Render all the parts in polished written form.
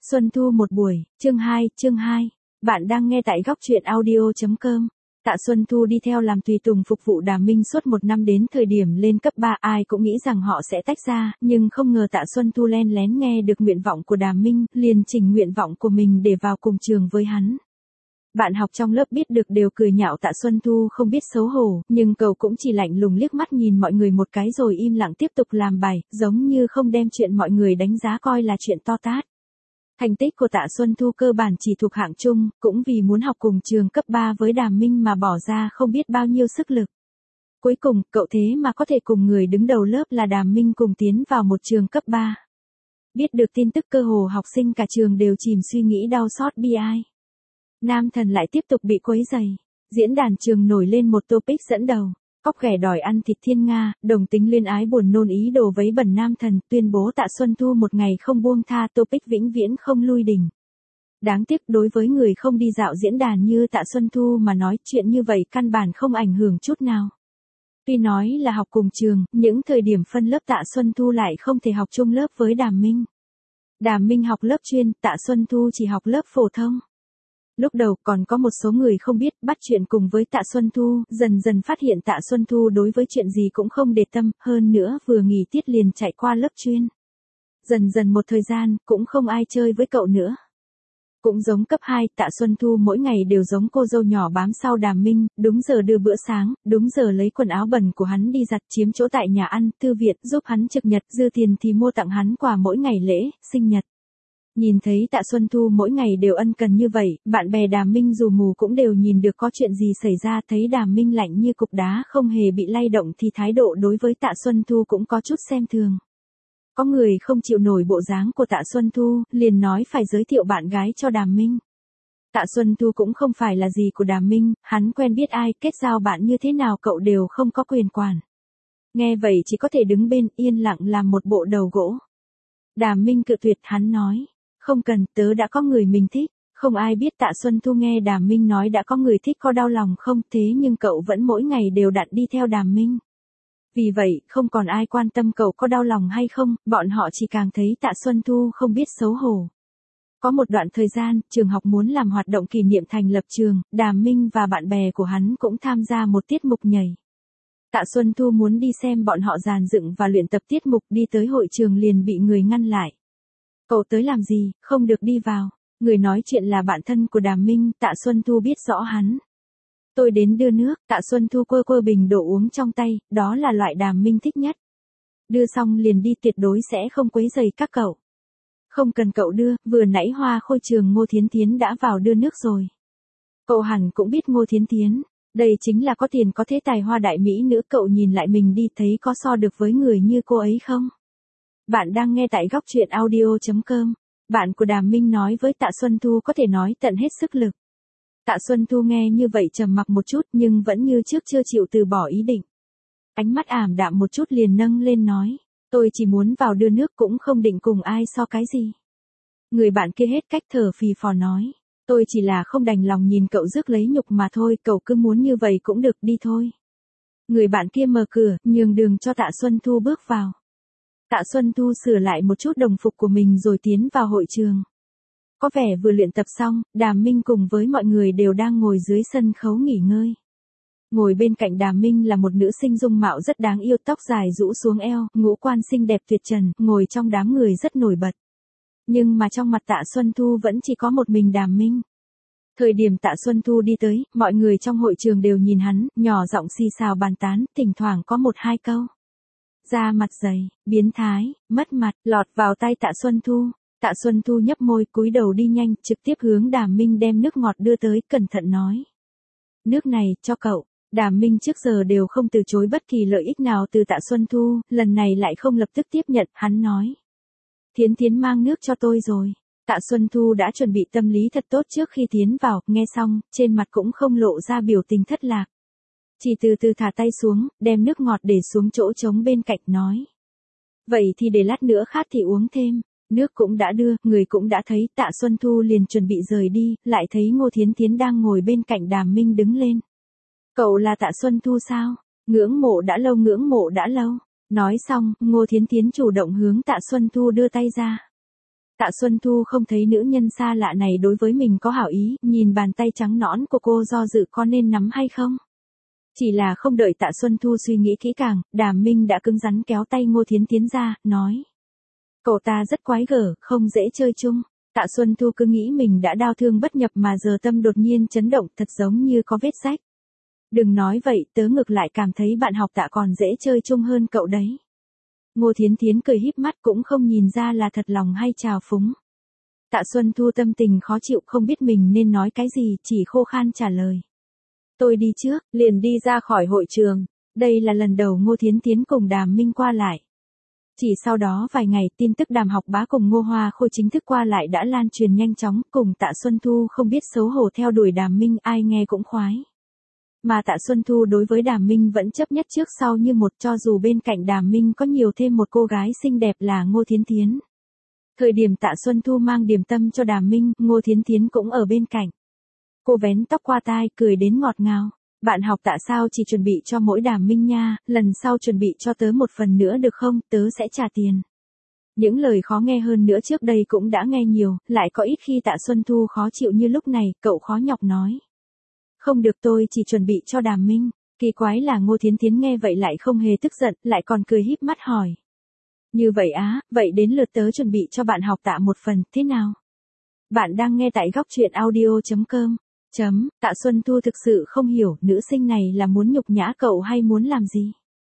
Xuân Thu một buổi, chương 2. Bạn đang nghe tại góc truyện audio.com. Tạ Xuân Thu đi theo làm tùy tùng phục vụ Đàm Minh suốt một năm, đến thời điểm lên cấp 3 ai cũng nghĩ rằng họ sẽ tách ra, nhưng không ngờ Tạ Xuân Thu len lén nghe được nguyện vọng của Đàm Minh, liền chỉnh nguyện vọng của mình để vào cùng trường với hắn. Bạn học trong lớp biết được đều cười nhạo Tạ Xuân Thu không biết xấu hổ, nhưng cậu cũng chỉ lạnh lùng liếc mắt nhìn mọi người một cái rồi im lặng tiếp tục làm bài, giống như không đem chuyện mọi người đánh giá coi là chuyện to tát. Thành tích của Tạ Xuân Thu cơ bản chỉ thuộc hạng trung, cũng vì muốn học cùng trường cấp 3 với Đàm Minh mà bỏ ra không biết bao nhiêu sức lực. Cuối cùng, cậu thế mà có thể cùng người đứng đầu lớp là Đàm Minh cùng tiến vào một trường cấp 3. Biết được tin tức cơ hồ học sinh cả trường đều chìm suy nghĩ đau xót bi ai. Nam Thần lại tiếp tục bị quấy rầy. Diễn đàn trường nổi lên một topic dẫn đầu. Cóc ghẻ đòi ăn thịt thiên nga, đồng tính luyến ái buồn nôn ý đồ vấy bẩn Nam Thần, tuyên bố Tạ Xuân Thu một ngày không buông tha, topic vĩnh viễn không lui đỉnh. Đáng tiếc đối với người không đi dạo diễn đàn như Tạ Xuân Thu mà nói chuyện như vậy căn bản không ảnh hưởng chút nào. Tuy nói là học cùng trường, những thời điểm phân lớp Tạ Xuân Thu lại không thể học chung lớp với Đàm Minh. Đàm Minh học lớp chuyên, Tạ Xuân Thu chỉ học lớp phổ thông. Lúc đầu còn có một số người không biết, bắt chuyện cùng với Tạ Xuân Thu, dần dần phát hiện Tạ Xuân Thu đối với chuyện gì cũng không để tâm, hơn nữa vừa nghỉ tiết liền chạy qua lớp chuyên. Dần dần một thời gian, cũng không ai chơi với cậu nữa. Cũng giống cấp 2, Tạ Xuân Thu mỗi ngày đều giống cô dâu nhỏ bám sau Đàm Minh, đúng giờ đưa bữa sáng, đúng giờ lấy quần áo bẩn của hắn đi giặt, chiếm chỗ tại nhà ăn, thư viện, giúp hắn trực nhật, dư tiền thì mua tặng hắn quà mỗi ngày lễ, sinh nhật. Nhìn thấy Tạ Xuân Thu mỗi ngày đều ân cần như vậy, bạn bè Đàm Minh dù mù cũng đều nhìn được có chuyện gì xảy ra, thấy Đàm Minh lạnh như cục đá không hề bị lay động thì thái độ đối với Tạ Xuân Thu cũng có chút xem thường. Có người không chịu nổi bộ dáng của Tạ Xuân Thu, liền nói phải giới thiệu bạn gái cho Đàm Minh. Tạ Xuân Thu cũng không phải là gì của Đàm Minh, hắn quen biết ai, kết giao bạn như thế nào cậu đều không có quyền quản. Nghe vậy chỉ có thể đứng bên yên lặng làm một bộ đầu gỗ. Đàm Minh cự tuyệt, hắn nói. Không cần, tớ đã có người mình thích. Không ai biết Tạ Xuân Thu nghe Đàm Minh nói đã có người thích có đau lòng không, thế nhưng cậu vẫn mỗi ngày đều đặn đi theo Đàm Minh. Vì vậy, không còn ai quan tâm cậu có đau lòng hay không, bọn họ chỉ càng thấy Tạ Xuân Thu không biết xấu hổ. Có một đoạn thời gian, trường học muốn làm hoạt động kỷ niệm thành lập trường, Đàm Minh và bạn bè của hắn cũng tham gia một tiết mục nhảy. Tạ Xuân Thu muốn đi xem bọn họ dàn dựng và luyện tập tiết mục, đi tới hội trường liền bị người ngăn lại. Cậu tới làm gì, không được đi vào. Người nói chuyện là bạn thân của Đàm Minh, Tạ Xuân Thu biết rõ hắn. Tôi đến đưa nước, Tạ Xuân Thu quơ bình đồ uống trong tay, đó là loại Đàm Minh thích nhất. Đưa xong liền đi, tuyệt đối sẽ không quấy rầy các cậu. Không cần cậu đưa, vừa nãy Hoa Khôi trường Ngô Thiến Thiến đã vào đưa nước rồi. Cậu hẳn cũng biết Ngô Thiến Thiến, đây chính là có tiền có thế tài hoa đại mỹ nữ, cậu nhìn lại mình đi thấy có so được với người như cô ấy không? Bạn đang nghe tại góc truyện audio.com. Bạn của Đàm Minh nói với Tạ Xuân Thu có thể nói tận hết sức lực. Tạ Xuân Thu nghe như vậy trầm mặc một chút nhưng vẫn như trước chưa chịu từ bỏ ý định. Ánh mắt ảm đạm một chút liền nâng lên nói. Tôi chỉ muốn vào đưa nước cũng không định cùng ai so cái gì. Người bạn kia hết cách thở phì phò nói. Tôi chỉ là không đành lòng nhìn cậu rước lấy nhục mà thôi, cậu cứ muốn như vậy cũng được, đi thôi. Người bạn kia mở cửa, nhường đường cho Tạ Xuân Thu bước vào. Tạ Xuân Thu sửa lại một chút đồng phục của mình rồi tiến vào hội trường. Có vẻ vừa luyện tập xong, Đàm Minh cùng với mọi người đều đang ngồi dưới sân khấu nghỉ ngơi. Ngồi bên cạnh Đàm Minh là một nữ sinh dung mạo rất đáng yêu, tóc dài rũ xuống eo, ngũ quan xinh đẹp tuyệt trần, ngồi trong đám người rất nổi bật. Nhưng mà trong mặt Tạ Xuân Thu vẫn chỉ có một mình Đàm Minh. Thời điểm Tạ Xuân Thu đi tới, mọi người trong hội trường đều nhìn hắn, nhỏ giọng xì xào bàn tán, thỉnh thoảng có một hai câu. Da mặt dày, biến thái, mất mặt, lọt vào tay Tạ Xuân Thu. Tạ Xuân Thu nhấp môi, cúi đầu đi nhanh, trực tiếp hướng Đàm Minh đem nước ngọt đưa tới, cẩn thận nói. Nước này, cho cậu. Đàm Minh trước giờ đều không từ chối bất kỳ lợi ích nào từ Tạ Xuân Thu, lần này lại không lập tức tiếp nhận, hắn nói. Thiến Thiến mang nước cho tôi rồi. Tạ Xuân Thu đã chuẩn bị tâm lý thật tốt trước khi tiến vào, nghe xong, trên mặt cũng không lộ ra biểu tình thất lạc. Chỉ từ từ thả tay xuống, đem nước ngọt để xuống chỗ trống bên cạnh nói. Vậy thì để lát nữa khát thì uống thêm. Nước cũng đã đưa, người cũng đã thấy, Tạ Xuân Thu liền chuẩn bị rời đi, lại thấy Ngô Thiến Thiến đang ngồi bên cạnh Đàm Minh đứng lên. Cậu là Tạ Xuân Thu sao? Ngưỡng mộ đã lâu. Nói xong, Ngô Thiến Thiến chủ động hướng Tạ Xuân Thu đưa tay ra. Tạ Xuân Thu không thấy nữ nhân xa lạ này đối với mình có hảo ý, nhìn bàn tay trắng nõn của cô do dự có nên nắm hay không. Chỉ là không đợi Tạ Xuân Thu suy nghĩ kỹ càng, Đàm Minh đã cứng rắn kéo tay Ngô Thiến Tiến ra, nói. Cậu ta rất quái gở, không dễ chơi chung. Tạ Xuân Thu cứ nghĩ mình đã đau thương bất nhập mà giờ tâm đột nhiên chấn động thật giống như có vết rách. Đừng nói vậy, tớ ngược lại cảm thấy bạn học Tạ còn dễ chơi chung hơn cậu đấy. Ngô Thiến Thiến cười híp mắt cũng không nhìn ra là thật lòng hay trào phúng. Tạ Xuân Thu tâm tình khó chịu không biết mình nên nói cái gì, chỉ khô khan trả lời. Tôi đi trước, liền đi ra khỏi hội trường. Đây là lần đầu Ngô Thiến Thiến cùng Đàm Minh qua lại. Chỉ sau đó vài ngày tin tức Đàm Học Bá cùng Ngô Hoa Khôi chính thức qua lại đã lan truyền nhanh chóng, cùng Tạ Xuân Thu không biết xấu hổ theo đuổi Đàm Minh ai nghe cũng khoái. Mà Tạ Xuân Thu đối với Đàm Minh vẫn chấp nhất trước sau như một cho dù bên cạnh Đàm Minh có nhiều thêm một cô gái xinh đẹp là Ngô Thiến Thiến. Thời điểm Tạ Xuân Thu mang điểm tâm cho Đàm Minh, Ngô Thiến Thiến cũng ở bên cạnh. Cô vén tóc qua tai cười đến ngọt ngào. Bạn học Tạ sao chỉ chuẩn bị cho mỗi Đàm Minh nha, lần sau chuẩn bị cho tớ một phần nữa được không, tớ sẽ trả tiền. Những lời khó nghe hơn nữa trước đây cũng đã nghe nhiều, lại có ít khi Tạ Xuân Thu khó chịu như lúc này, cậu khó nhọc nói. Không được tôi chỉ chuẩn bị cho Đàm Minh. Kỳ quái là Ngô Thiến Thiến nghe vậy lại không hề tức giận, lại còn cười híp mắt hỏi. Như vậy á, vậy đến lượt tớ chuẩn bị cho bạn học Tạ một phần, thế nào? Bạn đang nghe tại góc truyện audio.com. Tạ Xuân Thu thực sự không hiểu nữ sinh này là muốn nhục nhã cậu hay muốn làm gì.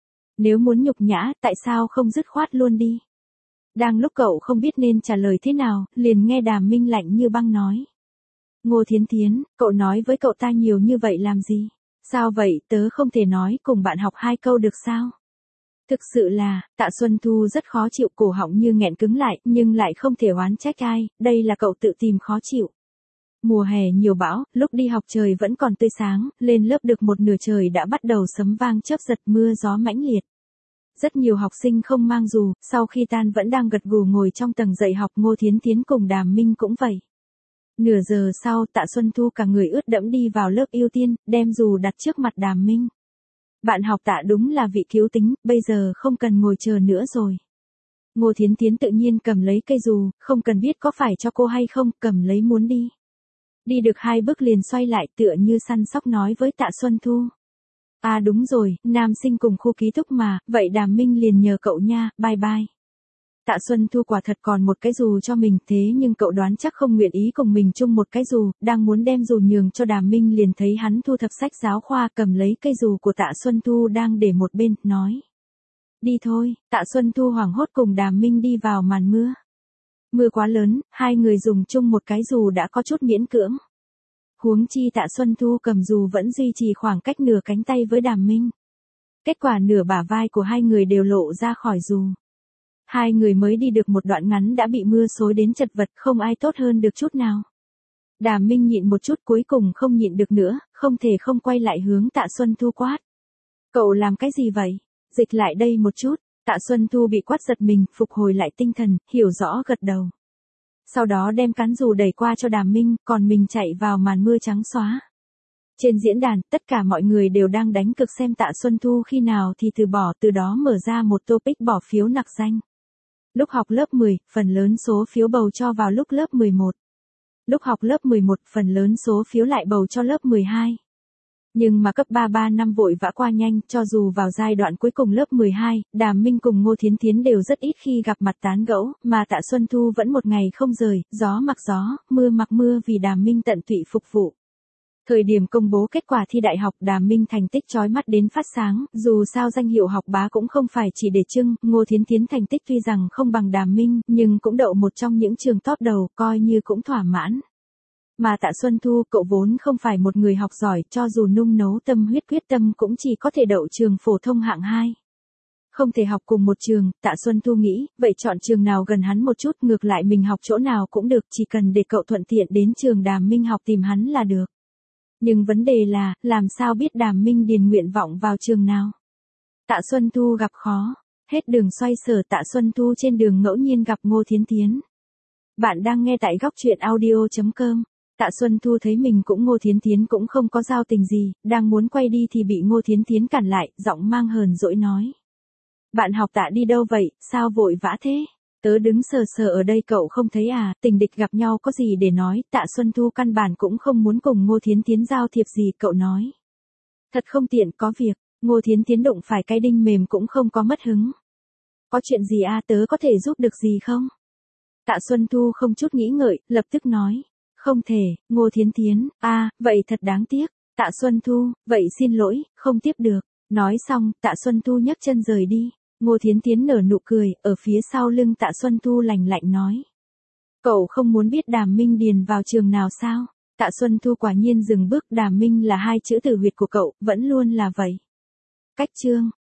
Nếu muốn nhục nhã, tại sao không dứt khoát luôn đi. Đang lúc cậu không biết nên trả lời thế nào, liền nghe Đàm Minh lạnh như băng nói. Ngô Thiến Thiến, cậu nói với cậu ta nhiều như vậy làm gì? Sao vậy, tớ không thể nói cùng bạn học 2 câu được sao? Thực sự là, Tạ Xuân Thu rất khó chịu, cổ họng như nghẹn cứng lại, nhưng lại không thể oán trách ai, đây là cậu tự tìm khó chịu. Mùa hè nhiều bão, lúc đi học trời vẫn còn tươi sáng, lên lớp được một nửa trời đã bắt đầu sấm vang chớp giật mưa gió mãnh liệt. Rất nhiều học sinh không mang dù, sau khi tan vẫn đang gật gù ngồi trong tầng dạy học. Ngô Thiến Thiến cùng Đàm Minh cũng vậy. Nửa giờ sau Tạ Xuân Thu cả người ướt đẫm đi vào lớp ưu tiên, đem dù đặt trước mặt Đàm Minh. Bạn học Tạ đúng là vị cứu tính, bây giờ không cần ngồi chờ nữa rồi. Ngô Thiến Thiến tự nhiên cầm lấy cây dù, không cần biết có phải cho cô hay không, cầm lấy muốn đi. Đi được 2 bước liền xoay lại tựa như săn sóc nói với Tạ Xuân Thu. À đúng rồi, nam sinh cùng khu ký túc mà, vậy Đàm Minh liền nhờ cậu nha, bye bye. Tạ Xuân Thu quả thật còn một cái dù cho mình, thế nhưng cậu đoán chắc không nguyện ý cùng mình chung một cái dù, đang muốn đem dù nhường cho Đàm Minh liền thấy hắn thu thập sách giáo khoa cầm lấy cây dù của Tạ Xuân Thu đang để một bên, nói. Đi thôi, Tạ Xuân Thu hoảng hốt cùng Đàm Minh đi vào màn mưa. Mưa quá lớn, 2 người dùng chung một cái dù đã có chút miễn cưỡng. Huống chi Tạ Xuân Thu cầm dù vẫn duy trì khoảng cách nửa cánh tay với Đàm Minh. Kết quả nửa bả vai của 2 người đều lộ ra khỏi dù. 2 người mới đi được một đoạn ngắn đã bị mưa xối đến chật vật, không ai tốt hơn được chút nào. Đàm Minh nhịn một chút cuối cùng không nhịn được nữa, không thể không quay lại hướng Tạ Xuân Thu quát. Cậu làm cái gì vậy? Dịch lại đây một chút. Tạ Xuân Thu bị quát giật mình, phục hồi lại tinh thần, hiểu rõ gật đầu. Sau đó đem cán dù đẩy qua cho Đàm Minh, còn mình chạy vào màn mưa trắng xóa. Trên diễn đàn, tất cả mọi người đều đang đánh cược xem Tạ Xuân Thu khi nào thì từ bỏ, từ đó mở ra một topic bỏ phiếu nặc danh. Lúc học lớp 10, phần lớn số phiếu bầu cho vào lúc lớp 11. Lúc học lớp 11, phần lớn số phiếu lại bầu cho lớp 12. Nhưng mà cấp 3 năm vội vã qua nhanh, cho dù vào giai đoạn cuối cùng lớp 12, Đàm Minh cùng Ngô Thiến Thiến đều rất ít khi gặp mặt tán gẫu, mà Tạ Xuân Thu vẫn một ngày không rời, gió mặc gió, mưa mặc mưa vì Đàm Minh tận tụy phục vụ. Thời điểm công bố kết quả thi đại học, Đàm Minh thành tích chói mắt đến phát sáng, dù sao danh hiệu học bá cũng không phải chỉ để trưng. Ngô Thiến Thiến thành tích tuy rằng không bằng Đàm Minh, nhưng cũng đậu một trong những trường top đầu, coi như cũng thỏa mãn. Mà Tạ Xuân Thu, cậu vốn không phải một người học giỏi, cho dù nung nấu tâm huyết quyết tâm cũng chỉ có thể đậu trường phổ thông hạng 2. Không thể học cùng một trường, Tạ Xuân Thu nghĩ, vậy chọn trường nào gần hắn một chút, ngược lại mình học chỗ nào cũng được, chỉ cần để cậu thuận tiện đến trường Đàm Minh học tìm hắn là được. Nhưng vấn đề là, làm sao biết Đàm Minh điền nguyện vọng vào trường nào? Tạ Xuân Thu gặp khó, hết đường xoay sở. Tạ Xuân Thu trên đường ngẫu nhiên gặp Ngô Thiến Thiến. Bạn đang nghe tại góc truyện audio.com. Tạ Xuân Thu thấy mình cũng Ngô Thiến Thiến cũng không có giao tình gì, đang muốn quay đi thì bị Ngô Thiến Thiến cản lại, giọng mang hờn dỗi nói. Bạn học Tạ đi đâu vậy, sao vội vã thế? Tớ đứng sờ sờ ở đây cậu không thấy à, tình địch gặp nhau có gì để nói, Tạ Xuân Thu căn bản cũng không muốn cùng Ngô Thiến Thiến giao thiệp gì, cậu nói. Thật không tiện, có việc, Ngô Thiến Thiến đụng phải cái đinh mềm cũng không có mất hứng. Có chuyện gì à, tớ có thể giúp được gì không? Tạ Xuân Thu không chút nghĩ ngợi, lập tức nói. Không thể, Ngô Thiến Thiến, vậy thật đáng tiếc. Tạ Xuân Thu, vậy xin lỗi, không tiếp được. Nói xong, Tạ Xuân Thu nhấc chân rời đi. Ngô Thiến Thiến nở nụ cười, ở phía sau lưng Tạ Xuân Thu lạnh lạnh nói. Cậu không muốn biết Đàm Minh điền vào trường nào sao? Tạ Xuân Thu quả nhiên dừng bước, Đàm Minh là hai chữ tử huyệt của cậu, vẫn luôn là vậy. Cách chương.